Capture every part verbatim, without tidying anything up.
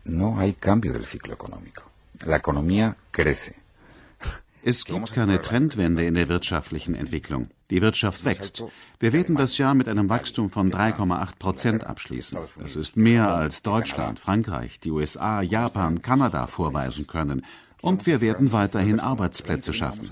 No hay cambio del ciclo económico. La economía crece. Es gibt keine Trendwende in der wirtschaftlichen Entwicklung. Die Wirtschaft wächst. Wir werden das Jahr mit einem Wachstum von drei Komma acht Prozent abschließen. Das ist mehr als Deutschland, Frankreich, die U S A, Japan, Kanada vorweisen können. Und wir werden weiterhin Arbeitsplätze schaffen.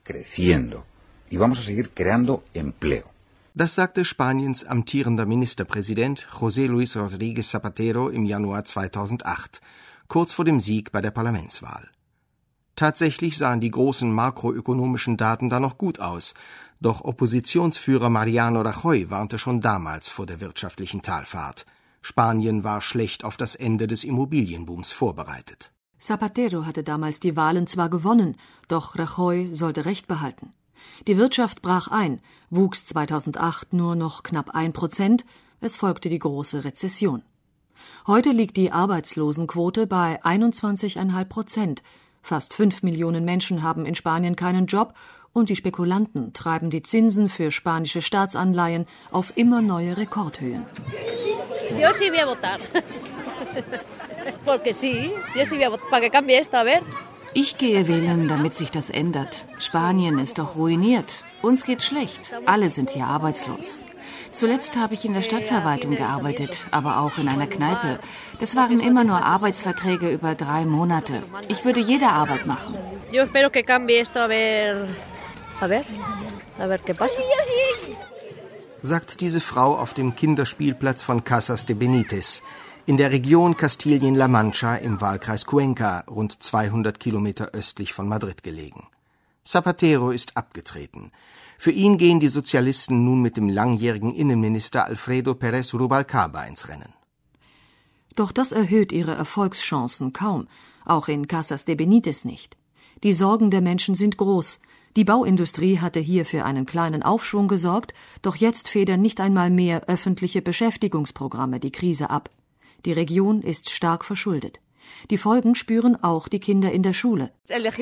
Das sagte Spaniens amtierender Ministerpräsident José Luis Rodríguez Zapatero im Januar zweitausendacht, kurz vor dem Sieg bei der Parlamentswahl. Tatsächlich sahen die großen makroökonomischen Daten da noch gut aus, doch Oppositionsführer Mariano Rajoy warnte schon damals vor der wirtschaftlichen Talfahrt. Spanien war schlecht auf das Ende des Immobilienbooms vorbereitet. Zapatero hatte damals die Wahlen zwar gewonnen, doch Rajoy sollte Recht behalten. Die Wirtschaft brach ein, wuchs zweitausendacht nur noch knapp ein Prozent, es folgte die große Rezession. Heute liegt die Arbeitslosenquote bei einundzwanzig Komma fünf Prozent. Fast fünf Millionen Menschen haben in Spanien keinen Job und die Spekulanten treiben die Zinsen für spanische Staatsanleihen auf immer neue Rekordhöhen. Yo sí voy a votar. Porque sí, yo sí voy a votar para que cambie esto, a ver. Ich gehe wählen, damit sich das ändert. Spanien ist doch ruiniert. Uns geht schlecht. Alle sind hier arbeitslos. Zuletzt habe ich in der Stadtverwaltung gearbeitet, aber auch in einer Kneipe. Das waren immer nur Arbeitsverträge über drei Monate. Ich würde jede Arbeit machen. Yo espero que cambie esto, a ver, a ver, a ver qué pasa. Sagt diese Frau auf dem Kinderspielplatz von Casas de Benítez, in der Region Kastilien-La Mancha im Wahlkreis Cuenca, rund zweihundert Kilometer östlich von Madrid gelegen. Zapatero ist abgetreten. Für ihn gehen die Sozialisten nun mit dem langjährigen Innenminister Alfredo Pérez Rubalcaba ins Rennen. Doch das erhöht ihre Erfolgschancen kaum, auch in Casas de Benítez nicht. Die Sorgen der Menschen sind groß. Die Bauindustrie hatte hier für einen kleinen Aufschwung gesorgt, doch jetzt federn nicht einmal mehr öffentliche Beschäftigungsprogramme die Krise ab. Die Region ist stark verschuldet. Die Folgen spüren auch die Kinder in der Schule.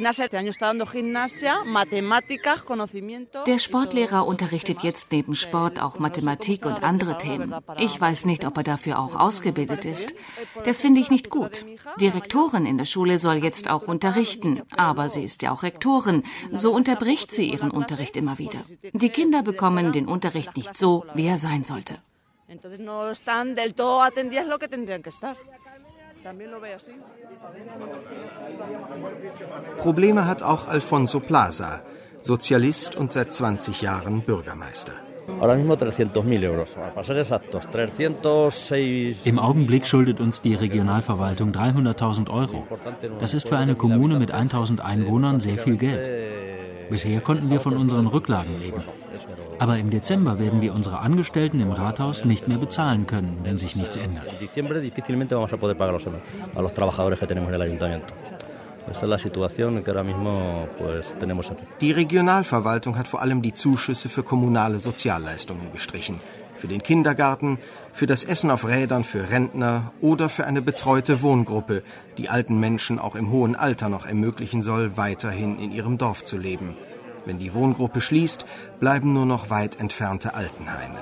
Der Sportlehrer unterrichtet jetzt neben Sport auch Mathematik und andere Themen. Ich weiß nicht, ob er dafür auch ausgebildet ist. Das finde ich nicht gut. Die Rektorin in der Schule soll jetzt auch unterrichten, aber sie ist ja auch Rektorin. So unterbricht sie ihren Unterricht immer wieder. Die Kinder bekommen den Unterricht nicht so, wie er sein sollte. Probleme hat auch Alfonso Plaza, Sozialist und seit zwanzig Jahren Bürgermeister. Im Augenblick schuldet uns die Regionalverwaltung dreihunderttausend Euro. Das ist für eine Kommune mit tausend Einwohnern sehr viel Geld. Bisher konnten wir von unseren Rücklagen leben. Aber im Dezember werden wir unsere Angestellten im Rathaus nicht mehr bezahlen können, wenn sich nichts ändert. Die Regionalverwaltung hat vor allem die Zuschüsse für kommunale Sozialleistungen gestrichen. Für den Kindergarten, für das Essen auf Rädern für Rentner oder für eine betreute Wohngruppe, die alten Menschen auch im hohen Alter noch ermöglichen soll, weiterhin in ihrem Dorf zu leben. Wenn die Wohngruppe schließt, bleiben nur noch weit entfernte Altenheime.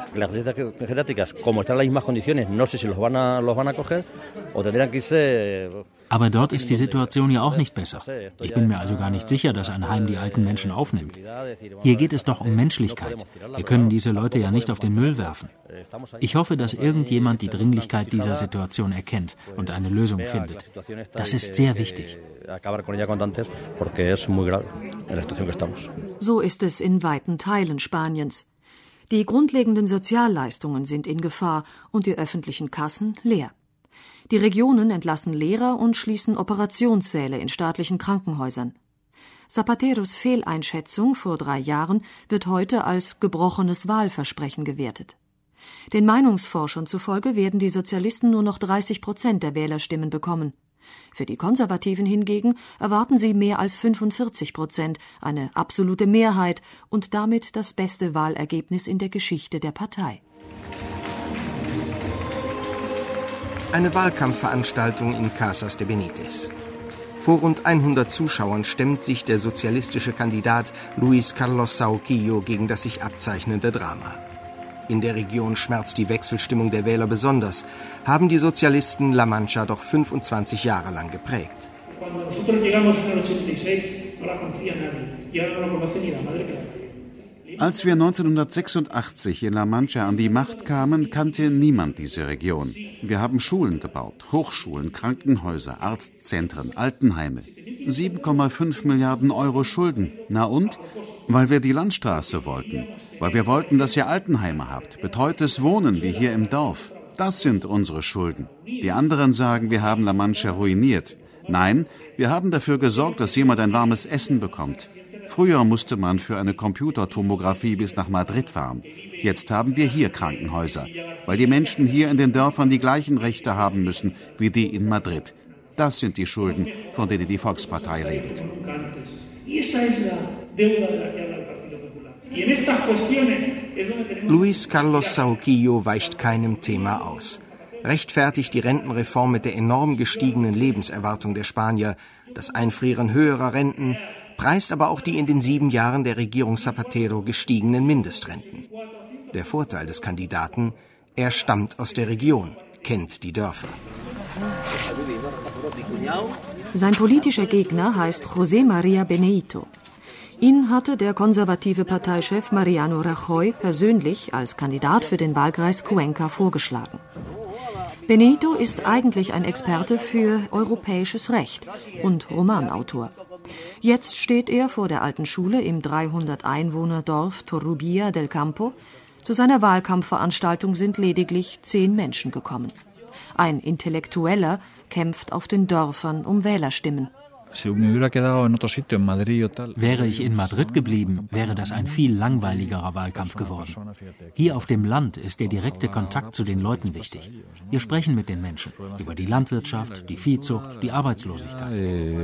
Aber dort ist die Situation ja auch nicht besser. Ich bin mir also gar nicht sicher, dass ein Heim die alten Menschen aufnimmt. Hier geht es doch um Menschlichkeit. Wir können diese Leute ja nicht auf den Müll werfen. Ich hoffe, dass irgendjemand die Dringlichkeit dieser Situation erkennt und eine Lösung findet. Das ist sehr wichtig. So ist es in weiten Teilen Spaniens. Die grundlegenden Sozialleistungen sind in Gefahr und die öffentlichen Kassen leer. Die Regionen entlassen Lehrer und schließen Operationssäle in staatlichen Krankenhäusern. Zapateros Fehleinschätzung vor drei Jahren wird heute als gebrochenes Wahlversprechen gewertet. Den Meinungsforschern zufolge werden die Sozialisten nur noch dreißig Prozent der Wählerstimmen bekommen. Für die Konservativen hingegen erwarten sie mehr als fünfundvierzig Prozent, eine absolute Mehrheit und damit das beste Wahlergebnis in der Geschichte der Partei. Eine Wahlkampfveranstaltung in Casas de Benítez. Vor rund hundert Zuschauern stemmt sich der sozialistische Kandidat Luis Carlos Sahuquillo gegen das sich abzeichnende Drama. in der Region schmerzt die Wechselstimmung der Wähler besonders, haben die Sozialisten La Mancha doch fünfundzwanzig Jahre lang geprägt. Als wir neunzehnhundertsechsundachtzig in La Mancha an die Macht kamen, kannte niemand diese Region. Wir haben Schulen gebaut, Hochschulen, Krankenhäuser, Arztzentren, Altenheime. sieben Komma fünf Milliarden Euro Schulden. Na und? Weil wir die Landstraße wollten. Weil wir wollten, dass ihr Altenheime habt, betreutes Wohnen wie hier im Dorf. Das sind unsere Schulden. Die anderen sagen, wir haben La Mancha ruiniert. Nein, wir haben dafür gesorgt, dass jemand ein warmes Essen bekommt. Früher musste man für eine Computertomographie bis nach Madrid fahren. Jetzt haben wir hier Krankenhäuser, weil die Menschen hier in den Dörfern die gleichen Rechte haben müssen wie die in Madrid. Das sind die Schulden, von denen die Volkspartei redet. Luis Carlos Sahuquillo weicht keinem Thema aus. Rechtfertigt die Rentenreform mit der enorm gestiegenen Lebenserwartung der Spanier, das Einfrieren höherer Renten, preist aber auch die in den sieben Jahren der Regierung Zapatero gestiegenen Mindestrenten. Der Vorteil des Kandidaten: er stammt aus der Region, kennt die Dörfer. Sein politischer Gegner heißt José María Beneyto. Ihn hatte der konservative Parteichef Mariano Rajoy persönlich als Kandidat für den Wahlkreis Cuenca vorgeschlagen. Beneyto ist eigentlich ein Experte für europäisches Recht und Romanautor. Jetzt steht er vor der alten Schule im dreihundert Einwohner-Dorf Torrubia del Campo. Zu seiner Wahlkampfveranstaltung sind lediglich zehn Menschen gekommen. Ein Intellektueller kämpft auf den Dörfern um Wählerstimmen. Wäre ich in Madrid geblieben, wäre das ein viel langweiligerer Wahlkampf geworden. Hier auf dem Land ist der direkte Kontakt zu den Leuten wichtig. Wir sprechen mit den Menschen über die Landwirtschaft, die Viehzucht, die Arbeitslosigkeit.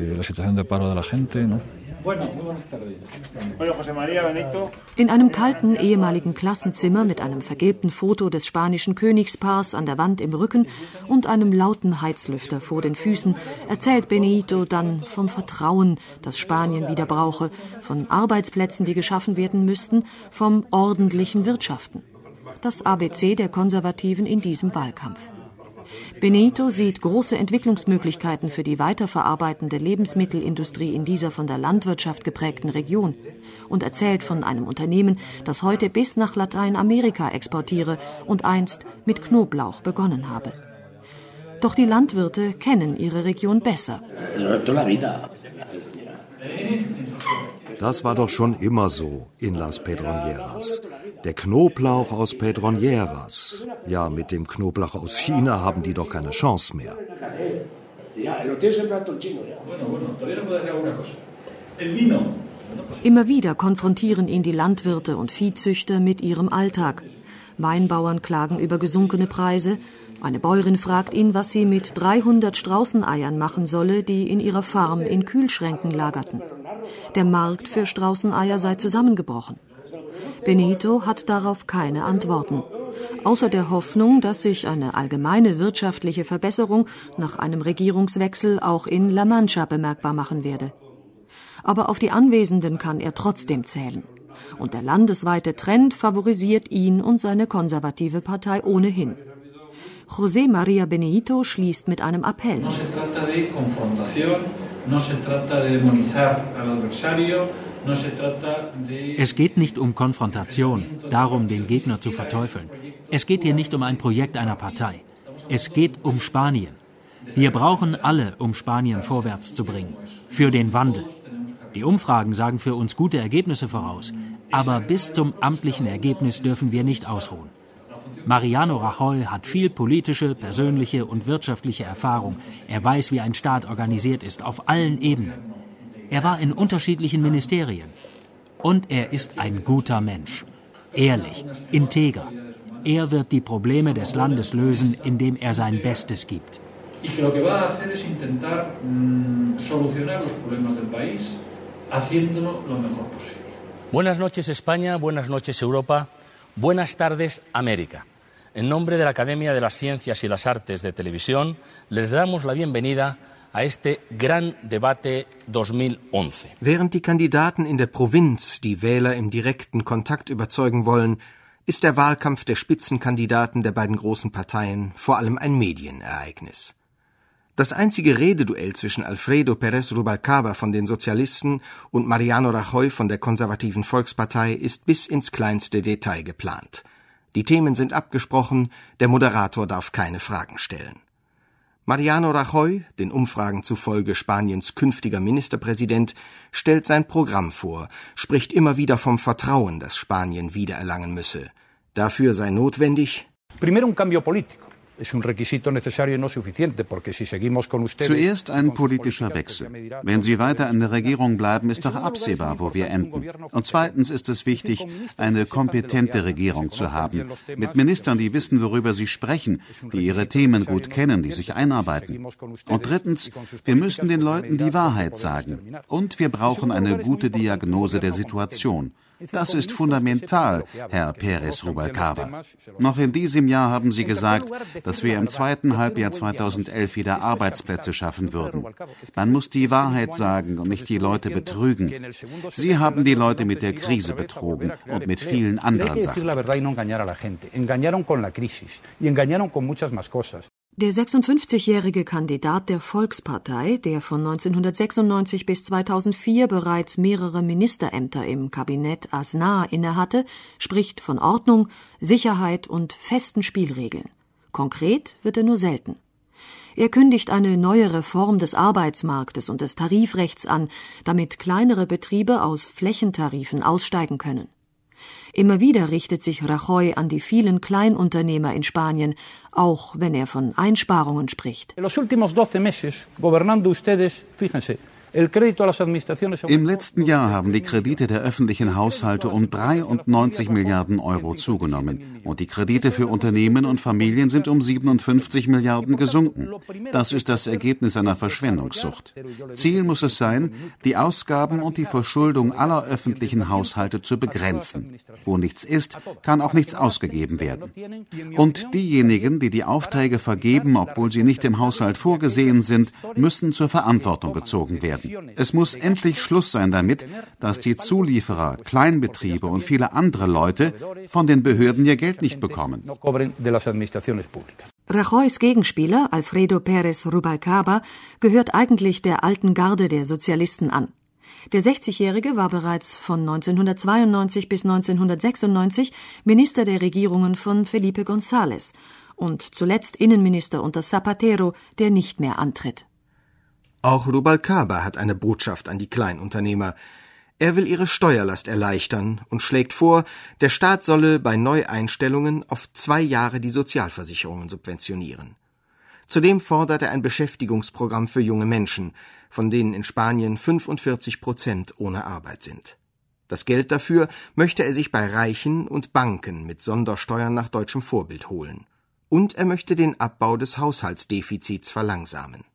In einem kalten ehemaligen Klassenzimmer mit einem vergilbten Foto des spanischen Königspaars an der Wand im Rücken und einem lauten Heizlüfter vor den Füßen erzählt Beneyto dann vom Vertrauen, das Spanien wieder brauche, von Arbeitsplätzen, die geschaffen werden müssten, vom ordentlichen Wirtschaften. Das A B C der Konservativen in diesem Wahlkampf. Beneyto sieht große Entwicklungsmöglichkeiten für die weiterverarbeitende Lebensmittelindustrie in dieser von der Landwirtschaft geprägten Region und erzählt von einem Unternehmen, das heute bis nach Lateinamerika exportiere und einst mit Knoblauch begonnen habe. Doch die Landwirte kennen ihre Region besser. Das war doch schon immer so in Las Pedronieras. Der Knoblauch aus Pedronieras. Ja, mit dem Knoblauch aus China haben die doch keine Chance mehr. Immer wieder konfrontieren ihn die Landwirte und Viehzüchter mit ihrem Alltag. Weinbauern klagen über gesunkene Preise. Eine Bäuerin fragt ihn, was sie mit dreihundert Straußeneiern machen solle, die in ihrer Farm in Kühlschränken lagerten. Der Markt für Straußeneier sei zusammengebrochen. Beneyto hat darauf keine Antworten, außer der Hoffnung, dass sich eine allgemeine wirtschaftliche Verbesserung nach einem Regierungswechsel auch in La Mancha bemerkbar machen werde. Aber auf die Anwesenden kann er trotzdem zählen. Und der landesweite Trend favorisiert ihn und seine konservative Partei ohnehin. José María Beneyto schließt mit einem Appell. No se trata de confrontación, no se trata de demonizar al adversario. Es geht nicht um Konfrontation, darum, den Gegner zu verteufeln. Es geht hier nicht um ein Projekt einer Partei. Es geht um Spanien. Wir brauchen alle, um Spanien vorwärts zu bringen. Für den Wandel. Die Umfragen sagen für uns gute Ergebnisse voraus. Aber bis zum amtlichen Ergebnis dürfen wir nicht ausruhen. Mariano Rajoy hat viel politische, persönliche und wirtschaftliche Erfahrung. Er weiß, wie ein Staat organisiert ist, auf allen Ebenen. Er war in unterschiedlichen Ministerien. Und er ist ein guter Mensch. Ehrlich, integer. Er wird die Probleme des Landes lösen, indem er sein Bestes gibt. Buenas noches España, buenas noches Europa, buenas tardes América. En nombre de la Academia de las Ciencias y las Artes de Televisión, les damos la bienvenida a este gran debate zweitausendonce. Während die Kandidaten in der Provinz die Wähler im direkten Kontakt überzeugen wollen, ist der Wahlkampf der Spitzenkandidaten der beiden großen Parteien vor allem ein Medienereignis. Das einzige Rededuell zwischen Alfredo Pérez Rubalcaba von den Sozialisten und Mariano Rajoy von der konservativen Volkspartei ist bis ins kleinste Detail geplant. Die Themen sind abgesprochen, der Moderator darf keine Fragen stellen. Mariano Rajoy, den Umfragen zufolge Spaniens künftiger Ministerpräsident, stellt sein Programm vor, spricht immer wieder vom Vertrauen, das Spanien wiedererlangen müsse. Dafür sei notwendig: Primero un cambio político. Zuerst ein politischer Wechsel. Wenn Sie weiter in der Regierung bleiben, ist doch absehbar, wo wir enden. Und zweitens ist es wichtig, eine kompetente Regierung zu haben, mit Ministern, die wissen, worüber sie sprechen, die ihre Themen gut kennen, die sich einarbeiten. Und drittens, wir müssen den Leuten die Wahrheit sagen. Und wir brauchen eine gute Diagnose der Situation. Das ist fundamental, Herr Pérez Rubalcaba. Noch in diesem Jahr haben Sie gesagt, dass wir im zweiten Halbjahr zweitausendelf wieder Arbeitsplätze schaffen würden. Man muss die Wahrheit sagen und nicht die Leute betrügen. Sie haben die Leute mit der Krise betrogen und mit vielen anderen Sachen. Der sechsundfünfzigjährige Kandidat der Volkspartei, der von neunzehnhundertsechsundneunzig bis zweitausendvier bereits mehrere Ministerämter im Kabinett Aznar innehatte, spricht von Ordnung, Sicherheit und festen Spielregeln. Konkret wird er nur selten. Er kündigt eine neue Reform des Arbeitsmarktes und des Tarifrechts an, damit kleinere Betriebe aus Flächentarifen aussteigen können. Immer wieder richtet sich Rajoy an die vielen Kleinunternehmer in Spanien, auch wenn er von Einsparungen spricht. Im letzten Jahr haben die Kredite der öffentlichen Haushalte um dreiundneunzig Milliarden Euro zugenommen und die Kredite für Unternehmen und Familien sind um siebenundfünfzig Milliarden gesunken. Das ist das Ergebnis einer Verschwendungssucht. Ziel muss es sein, die Ausgaben und die Verschuldung aller öffentlichen Haushalte zu begrenzen. Wo nichts ist, kann auch nichts ausgegeben werden. Und diejenigen, die die Aufträge vergeben, obwohl sie nicht im Haushalt vorgesehen sind, müssen zur Verantwortung gezogen werden. Es muss endlich Schluss sein damit, dass die Zulieferer, Kleinbetriebe und viele andere Leute von den Behörden ihr Geld nicht bekommen. Rajoys Gegenspieler, Alfredo Pérez Rubalcaba, gehört eigentlich der alten Garde der Sozialisten an. Der sechzigjährige war bereits von neunzehnhundertzweiundneunzig bis neunzehnhundertsechsundneunzig Minister der Regierungen von Felipe González und zuletzt Innenminister unter Zapatero, der nicht mehr antritt. Auch Rubalcaba hat eine Botschaft an die Kleinunternehmer. Er will ihre Steuerlast erleichtern und schlägt vor, der Staat solle bei Neueinstellungen auf zwei Jahre die Sozialversicherungen subventionieren. Zudem fordert er ein Beschäftigungsprogramm für junge Menschen, von denen in Spanien fünfundvierzig Prozent ohne Arbeit sind. Das Geld dafür möchte er sich bei Reichen und Banken mit Sondersteuern nach deutschem Vorbild holen. Und er möchte den Abbau des Haushaltsdefizits verlangsamen.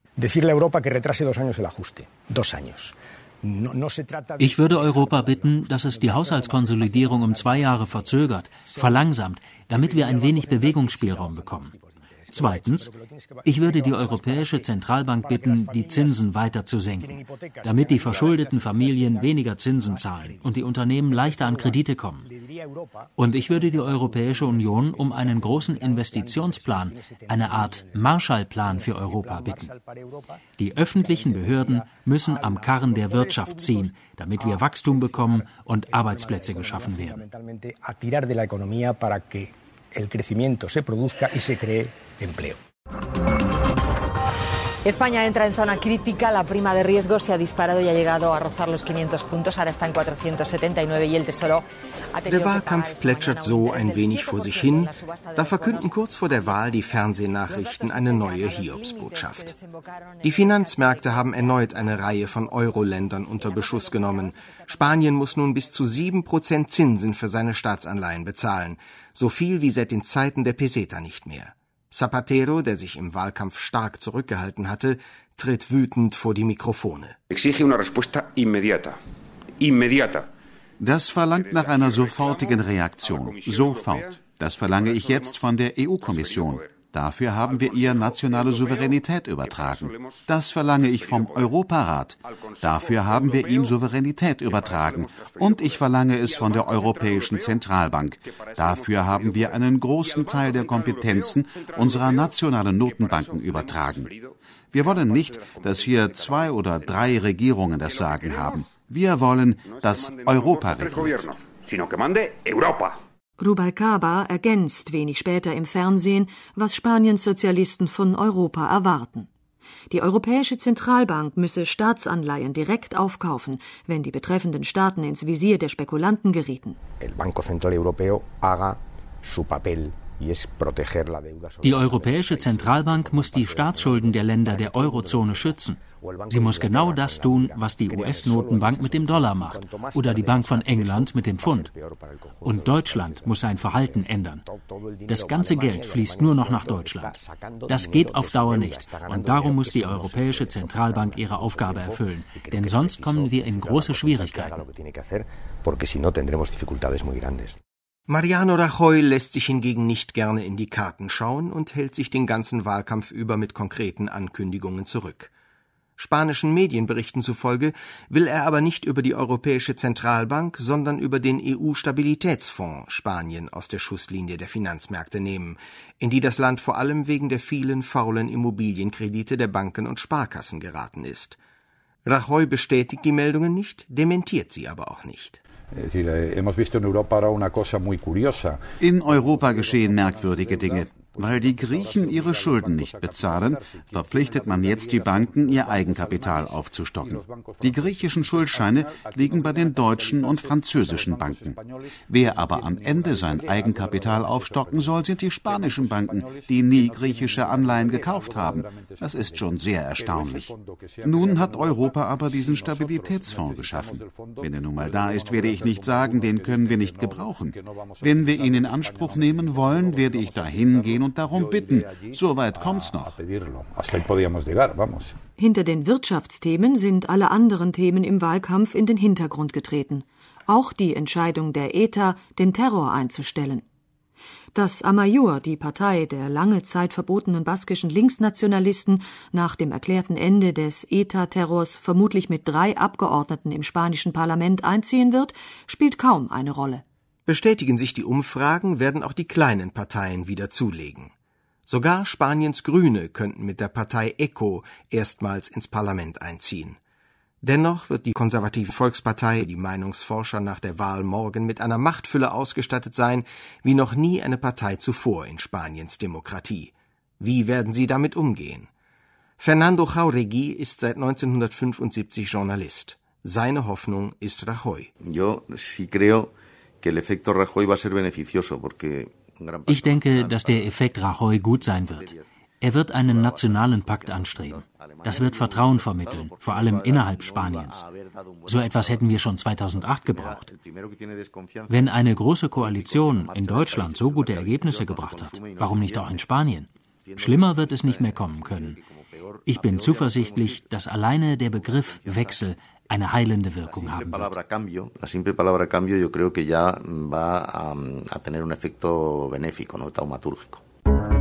Ich würde Europa bitten, dass es die Haushaltskonsolidierung um zwei Jahre verzögert, verlangsamt, damit wir ein wenig Bewegungsspielraum bekommen. Zweitens, ich würde die Europäische Zentralbank bitten, die Zinsen weiter zu senken, damit die verschuldeten Familien weniger Zinsen zahlen und die Unternehmen leichter an Kredite kommen. Und ich würde die Europäische Union um einen großen Investitionsplan, eine Art Marshallplan für Europa bitten. Die öffentlichen Behörden müssen am Karren der Wirtschaft ziehen, damit wir Wachstum bekommen und Arbeitsplätze geschaffen werden. El crecimiento se produzca y se cree empleo. España entra en zona crítica, la prima de riesgo se ha disparado y ha llegado a rozar los quinientos puntos, ahora está en cuatrocientos setenta y nueve y el Tesoro ha tenido. Der Wahlkampf plätschert so ein wenig vor sich hin, da verkünden kurz vor der Wahl die Fernsehnachrichten eine neue Hiobsbotschaft. Die Finanzmärkte haben erneut eine Reihe von Euro-Ländern unter Beschuss genommen. Spanien muss nun bis zu sieben Prozent Zinsen für seine Staatsanleihen bezahlen, so viel wie seit den Zeiten der Peseta nicht mehr. Zapatero, der sich im Wahlkampf stark zurückgehalten hatte, tritt wütend vor die Mikrofone. Das verlangt nach einer sofortigen Reaktion. Sofort. Das verlange ich jetzt von der E U-Kommission. Dafür haben wir ihr nationale Souveränität übertragen. Das verlange ich vom Europarat. Dafür haben wir ihm Souveränität übertragen. Und ich verlange es von der Europäischen Zentralbank. Dafür haben wir einen großen Teil der Kompetenzen unserer nationalen Notenbanken übertragen. Wir wollen nicht, dass hier zwei oder drei Regierungen das Sagen haben. Wir wollen, dass Europa regiert. Rubalcaba ergänzt wenig später im Fernsehen, was Spaniens Sozialisten von Europa erwarten. Die Europäische Zentralbank müsse Staatsanleihen direkt aufkaufen, wenn die betreffenden Staaten ins Visier der Spekulanten gerieten. El Banco Central Europeo haga su papel. Die Europäische Zentralbank muss die Staatsschulden der Länder der Eurozone schützen. Sie muss genau das tun, was die U S-Notenbank mit dem Dollar macht oder die Bank von England mit dem Pfund. Und Deutschland muss sein Verhalten ändern. Das ganze Geld fließt nur noch nach Deutschland. Das geht auf Dauer nicht. Und darum muss die Europäische Zentralbank ihre Aufgabe erfüllen. Denn sonst kommen wir in große Schwierigkeiten. Mariano Rajoy lässt sich hingegen nicht gerne in die Karten schauen und hält sich den ganzen Wahlkampf über mit konkreten Ankündigungen zurück. Spanischen Medienberichten zufolge will er aber nicht über die Europäische Zentralbank, sondern über den E U-Stabilitätsfonds Spanien aus der Schusslinie der Finanzmärkte nehmen, in die das Land vor allem wegen der vielen faulen Immobilienkredite der Banken und Sparkassen geraten ist. Rajoy bestätigt die Meldungen nicht, dementiert sie aber auch nicht. In Europa geschehen merkwürdige Dinge. Weil die Griechen ihre Schulden nicht bezahlen, verpflichtet man jetzt die Banken, ihr Eigenkapital aufzustocken. Die griechischen Schuldscheine liegen bei den deutschen und französischen Banken. Wer aber am Ende sein Eigenkapital aufstocken soll, sind die spanischen Banken, die nie griechische Anleihen gekauft haben. Das ist schon sehr erstaunlich. Nun hat Europa aber diesen Stabilitätsfonds geschaffen. Wenn er nun mal da ist, werde ich nicht sagen, den können wir nicht gebrauchen. Wenn wir ihn in Anspruch nehmen wollen, werde ich dahin gehen und darum bitten. Soweit kommt's noch. Hinter den Wirtschaftsthemen sind alle anderen Themen im Wahlkampf in den Hintergrund getreten. Auch die Entscheidung der E T A, den Terror einzustellen. Dass Amaiur, die Partei der lange Zeit verbotenen baskischen Linksnationalisten, nach dem erklärten Ende des E T A-Terrors vermutlich mit drei Abgeordneten im spanischen Parlament einziehen wird, spielt kaum eine Rolle. Bestätigen sich die Umfragen, werden auch die kleinen Parteien wieder zulegen. Sogar Spaniens Grüne könnten mit der Partei E C O erstmals ins Parlament einziehen. Dennoch wird die konservative Volkspartei, die Meinungsforscher nach der Wahl morgen, mit einer Machtfülle ausgestattet sein, wie noch nie eine Partei zuvor in Spaniens Demokratie. Wie werden sie damit umgehen? Fernando Jáuregui ist seit neunzehnhundertfünfundsiebzig Journalist. Seine Hoffnung ist Rajoy. Yo sí creo que el efecto Rajoy va a ser beneficioso, porque Ich denke, dass der Effekt Rajoy gut sein wird. Er wird einen nationalen Pakt anstreben. Das wird Vertrauen vermitteln, vor allem innerhalb Spaniens. So etwas hätten wir schon zweitausendacht gebraucht. Wenn eine große Koalition in Deutschland so gute Ergebnisse gebracht hat, warum nicht auch in Spanien? Schlimmer wird es nicht mehr kommen können. Ich bin zuversichtlich, dass alleine der Begriff Wechsel eine heilende Wirkung haben wird. La simple palabra cambio, yo creo que ya va a, a tener un efecto benéfico, no taumatúrgico.